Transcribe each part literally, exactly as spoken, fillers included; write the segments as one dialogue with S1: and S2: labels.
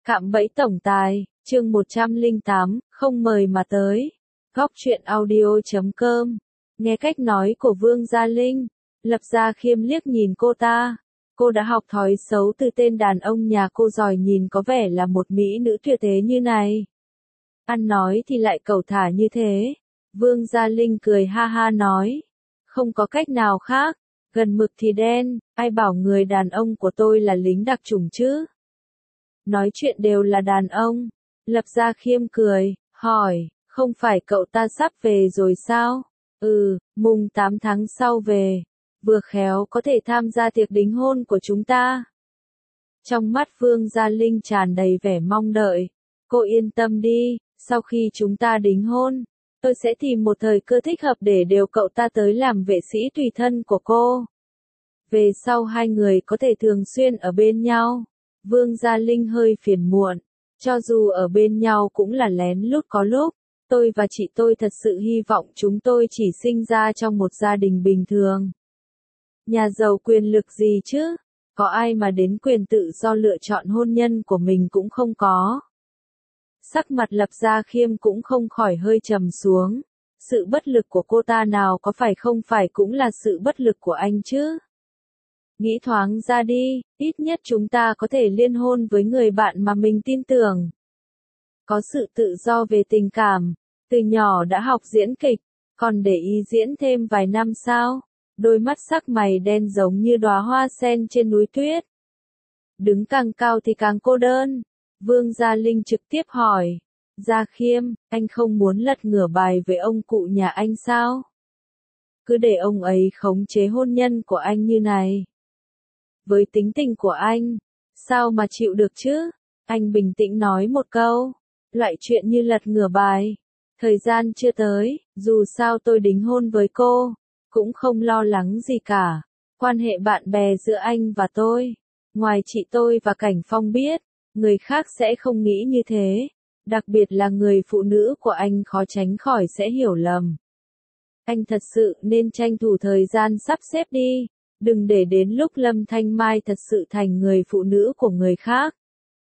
S1: Cạm bẫy tổng tài, chương một trăm lẻ tám, không mời mà tới. Góc truyện audio chấm com. Nghe cách nói của Vương Gia Linh, Lập Gia Khiêm liếc nhìn cô ta. Cô đã học thói xấu từ tên đàn ông nhà cô rồi, nhìn có vẻ là một mỹ nữ tuyệt thế như này. Ăn nói thì lại cẩu thả như thế. Vương Gia Linh cười ha ha nói. Không có cách nào khác, gần mực thì đen, ai bảo người đàn ông của tôi là lính đặc chủng chứ. Nói chuyện đều là đàn ông. Lập Gia Khiêm cười, hỏi, không phải cậu ta sắp về rồi sao? Ừ, mùng tám tháng sau về. Vừa khéo có thể tham gia tiệc đính hôn của chúng ta. Trong mắt Vương Gia Linh tràn đầy vẻ mong đợi. Cô yên tâm đi, sau khi chúng ta đính hôn, tôi sẽ tìm một thời cơ thích hợp để điều cậu ta tới làm vệ sĩ tùy thân của cô. Về sau hai người có thể thường xuyên ở bên nhau. Vương Gia Linh hơi phiền muộn. Cho dù ở bên nhau cũng là lén lút có lúc. Tôi và chị tôi thật sự hy vọng chúng tôi chỉ sinh ra trong một gia đình bình thường. Nhà giàu quyền lực gì chứ? Có ai mà đến quyền tự do lựa chọn hôn nhân của mình cũng không có. Sắc mặt Lập Gia Khiêm cũng không khỏi hơi trầm xuống. Sự bất lực của cô ta nào có phải không phải cũng là sự bất lực của anh chứ? Nghĩ thoáng ra đi, ít nhất chúng ta có thể liên hôn với người bạn mà mình tin tưởng. Có sự tự do về tình cảm, từ nhỏ đã học diễn kịch, còn để ý diễn thêm vài năm sao? Đôi mắt sắc mày đen giống như đóa hoa sen trên núi tuyết. Đứng càng cao thì càng cô đơn. Vương Gia Linh trực tiếp hỏi. Gia Khiêm, anh không muốn lật ngửa bài với ông cụ nhà anh sao? Cứ để ông ấy khống chế hôn nhân của anh như này. Với tính tình của anh, sao mà chịu được chứ? Anh bình tĩnh nói một câu. Loại chuyện như lật ngửa bài. Thời gian chưa tới, dù sao tôi đính hôn với cô, cũng không lo lắng gì cả. Quan hệ bạn bè giữa anh và tôi, ngoài chị tôi và Cảnh Phong biết, người khác sẽ không nghĩ như thế. Đặc biệt là người phụ nữ của anh khó tránh khỏi sẽ hiểu lầm. Anh thật sự nên tranh thủ thời gian sắp xếp đi. Đừng để đến lúc Lâm Thanh Mai thật sự thành người phụ nữ của người khác.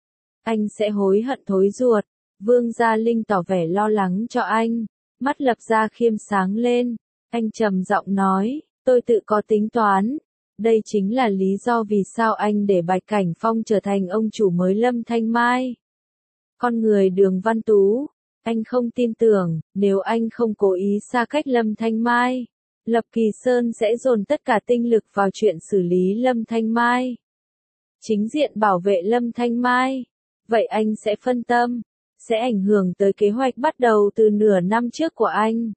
S1: Anh sẽ hối hận thối ruột. Vương Gia Linh tỏ vẻ lo lắng cho anh. Mắt Lập Gia Khiêm sáng lên. Anh trầm giọng nói, tôi tự có tính toán. Đây chính là lý do vì sao anh để Bạch Cảnh Phong trở thành ông chủ mới Lâm Thanh Mai. Con người Đường Văn Tú. Anh không tin tưởng, nếu anh không cố ý xa cách Lâm Thanh Mai, Lập Kỳ Sơn sẽ dồn tất cả tinh lực vào chuyện xử lý Lâm Thanh Mai. Chính diện bảo vệ Lâm Thanh Mai. Vậy anh sẽ phân tâm, sẽ ảnh hưởng tới kế hoạch bắt đầu từ nửa năm trước của anh.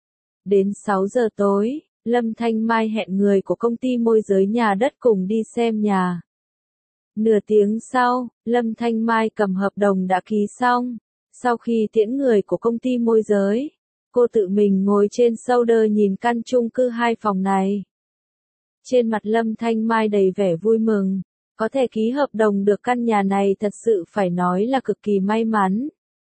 S1: Đến sáu giờ tối, Lâm Thanh Mai hẹn người của công ty môi giới nhà đất cùng đi xem nhà. Nửa tiếng sau, Lâm Thanh Mai cầm hợp đồng đã ký xong. Sau khi tiễn người của công ty môi giới, cô tự mình ngồi trên shoulder nhìn căn chung cư hai phòng này. Trên mặt Lâm Thanh Mai đầy vẻ vui mừng. Có thể ký hợp đồng được căn nhà này thật sự phải nói là cực kỳ may mắn.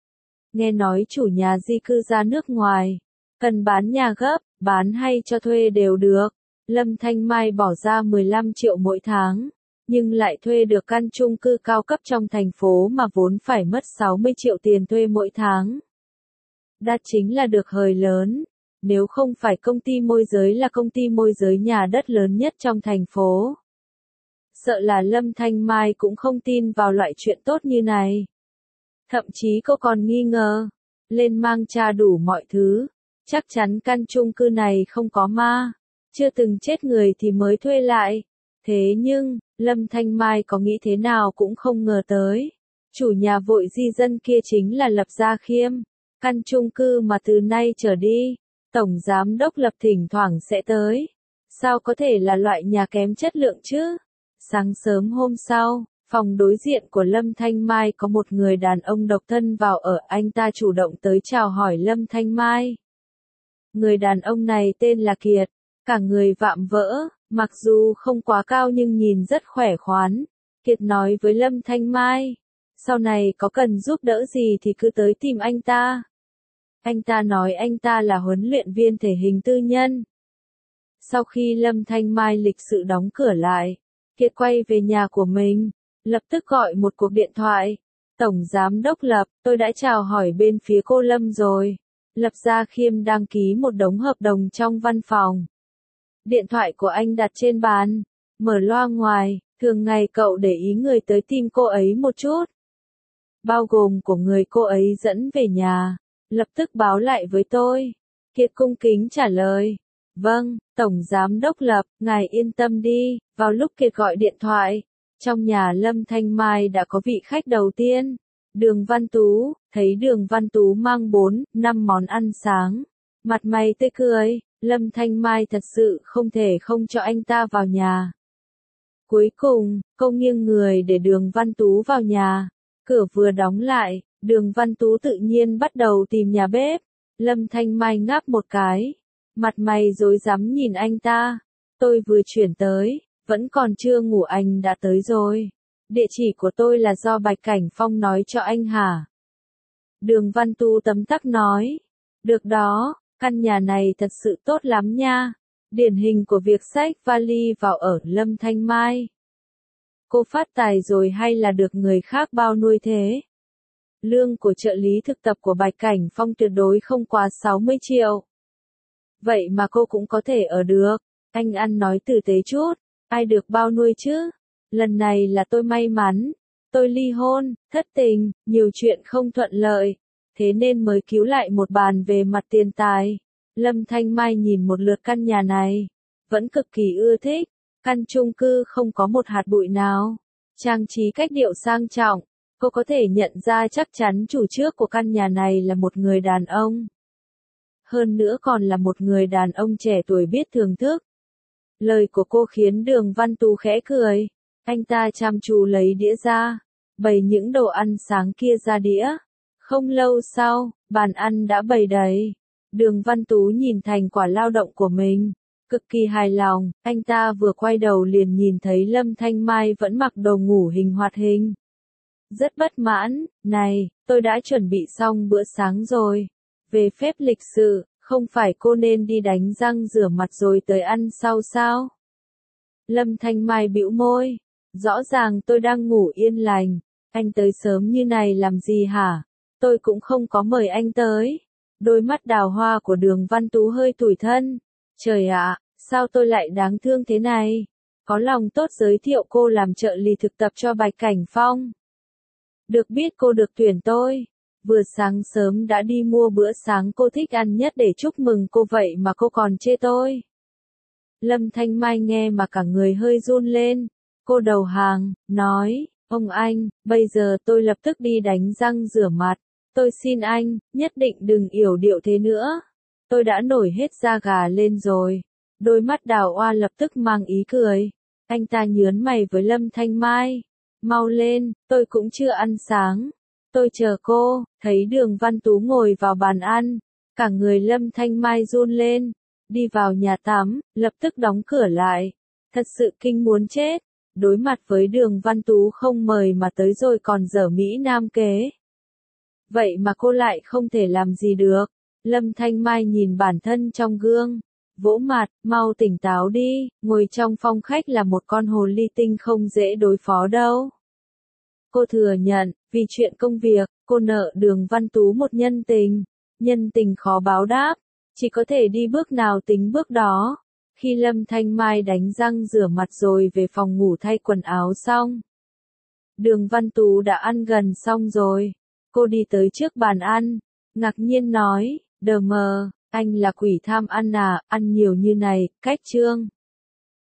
S1: Nghe nói chủ nhà di cư ra nước ngoài. Cần bán nhà gấp, bán hay cho thuê đều được. Lâm Thanh Mai bỏ ra mười lăm triệu mỗi tháng. Nhưng lại thuê được căn chung cư cao cấp trong thành phố mà vốn phải mất sáu mươi triệu tiền thuê mỗi tháng. Đắt chính là được hời lớn. Nếu không phải công ty môi giới là công ty môi giới nhà đất lớn nhất trong thành phố, sợ là Lâm Thanh Mai cũng không tin vào loại chuyện tốt như này. Thậm chí cô còn nghi ngờ. Lên mang tra đủ mọi thứ. Chắc chắn căn chung cư này không có ma. Chưa từng chết người thì mới thuê lại. Thế nhưng, Lâm Thanh Mai có nghĩ thế nào cũng không ngờ tới. Chủ nhà vội di dân kia chính là Lập Gia Khiêm. Căn chung cư mà từ nay trở đi, Tổng Giám đốc Lập thỉnh thoảng sẽ tới. Sao có thể là loại nhà kém chất lượng chứ? Sáng sớm hôm sau, phòng đối diện của Lâm Thanh Mai có một người đàn ông độc thân vào ở. Anh ta chủ động tới chào hỏi Lâm Thanh Mai. Người đàn ông này tên là Kiệt. Cả người vạm vỡ, mặc dù không quá cao nhưng nhìn rất khỏe khoắn. Kiệt nói với Lâm Thanh Mai, sau này có cần giúp đỡ gì thì cứ tới tìm anh ta. Anh ta nói anh ta là huấn luyện viên thể hình tư nhân. Sau khi Lâm Thanh Mai lịch sự đóng cửa lại, Kiệt quay về nhà của mình, lập tức gọi một cuộc điện thoại. Tổng Giám Đốc Lập, tôi đã chào hỏi bên phía cô Lâm rồi. Lập Gia Khiêm đang ký một đống hợp đồng trong văn phòng. Điện thoại của anh đặt trên bàn, mở loa ngoài, thường ngày cậu để ý người tới tìm cô ấy một chút. Bao gồm của người cô ấy dẫn về nhà, lập tức báo lại với tôi. Kiệt cung kính trả lời. Vâng, Tổng Giám Đốc Lập, ngài yên tâm đi. Vào lúc Kiệt gọi điện thoại, trong nhà Lâm Thanh Mai đã có vị khách đầu tiên. Đường Văn Tú, thấy Đường Văn Tú mang bốn, năm món ăn sáng. Mặt mày tươi cười, Lâm Thanh Mai thật sự không thể không cho anh ta vào nhà. Cuối cùng, cô nghiêng người để Đường Văn Tú vào nhà. Cửa vừa đóng lại, Đường Văn Tú tự nhiên bắt đầu tìm nhà bếp. Lâm Thanh Mai ngáp một cái. Mặt mày rối rắm nhìn anh ta. Tôi vừa chuyển tới, vẫn còn chưa ngủ anh đã tới rồi. Địa chỉ của tôi là do Bạch Cảnh Phong nói cho anh hả? Đường Văn Tú tấm tắc nói. Được đó, căn nhà này thật sự tốt lắm nha. Điển hình của việc xách vali vào ở Lâm Thanh Mai. Cô phát tài rồi hay là được người khác bao nuôi thế? Lương của trợ lý thực tập của Bạch Cảnh Phong tuyệt đối không quá sáu mươi triệu. Vậy mà cô cũng có thể ở được. Anh ăn nói tử tế chút. Ai được bao nuôi chứ? Lần này là tôi may mắn. Tôi ly hôn, thất tình, nhiều chuyện không thuận lợi. Thế nên mới cứu lại một bàn về mặt tiền tài. Lâm Thanh Mai nhìn một lượt căn nhà này. Vẫn cực kỳ ưa thích. Căn chung cư không có một hạt bụi nào. Trang trí cách điệu sang trọng. Cô có thể nhận ra chắc chắn chủ trước của căn nhà này là một người đàn ông. Hơn nữa còn là một người đàn ông trẻ tuổi biết thưởng thức. Lời của cô khiến Đường Văn Tú khẽ cười. Anh ta chăm chú lấy đĩa ra, bày những đồ ăn sáng kia ra đĩa. Không lâu sau, bàn ăn đã bày đầy. Đường Văn Tú nhìn thành quả lao động của mình, cực kỳ hài lòng. Anh ta vừa quay đầu liền nhìn thấy Lâm Thanh Mai vẫn mặc đồ ngủ hình hoạt hình. Rất bất mãn. Này, tôi đã chuẩn bị xong bữa sáng rồi. Về phép lịch sự, không phải cô nên đi đánh răng rửa mặt rồi tới ăn sau sao? Lâm Thanh Mai bĩu môi. Rõ ràng tôi đang ngủ yên lành. Anh tới sớm như này làm gì hả? Tôi cũng không có mời anh tới. Đôi mắt đào hoa của Đường Văn Tú hơi tủi thân. Trời ạ, sao tôi lại đáng thương thế này? Có lòng tốt giới thiệu cô làm trợ lý thực tập cho Bạch Cảnh Phong. Được biết cô được tuyển tôi. Vừa sáng sớm đã đi mua bữa sáng cô thích ăn nhất để chúc mừng cô vậy mà cô còn chê tôi. Lâm Thanh Mai nghe mà cả người hơi run lên. Cô đầu hàng, nói, ông anh, bây giờ tôi lập tức đi đánh răng rửa mặt. Tôi xin anh, nhất định đừng yểu điệu thế nữa. Tôi đã nổi hết da gà lên rồi. Đôi mắt đào hoa lập tức mang ý cười. Anh ta nhớn mày với Lâm Thanh Mai. Mau lên, tôi cũng chưa ăn sáng. Tôi chờ cô. Thấy Đường Văn Tú ngồi vào bàn ăn. Cả người Lâm Thanh Mai run lên. Đi vào nhà tắm, lập tức đóng cửa lại. Thật sự kinh muốn chết. Đối mặt với Đường Văn Tú không mời mà tới rồi còn dở Mỹ Nam kế. Vậy mà cô lại không thể làm gì được. Lâm Thanh Mai nhìn bản thân trong gương. Vỗ mặt, mau tỉnh táo đi. Ngồi trong phòng khách là một con hồ ly tinh không dễ đối phó đâu. Cô thừa nhận, vì chuyện công việc, cô nợ Đường Văn Tú một nhân tình. Nhân tình khó báo đáp. Chỉ có thể đi bước nào tính bước đó. Khi Lâm Thanh Mai đánh răng rửa mặt rồi về phòng ngủ thay quần áo xong. Đường Văn Tú đã ăn gần xong rồi. Cô đi tới trước bàn ăn. Ngạc nhiên nói, đờ mờ, anh là quỷ tham ăn à, ăn nhiều như này, cách trương.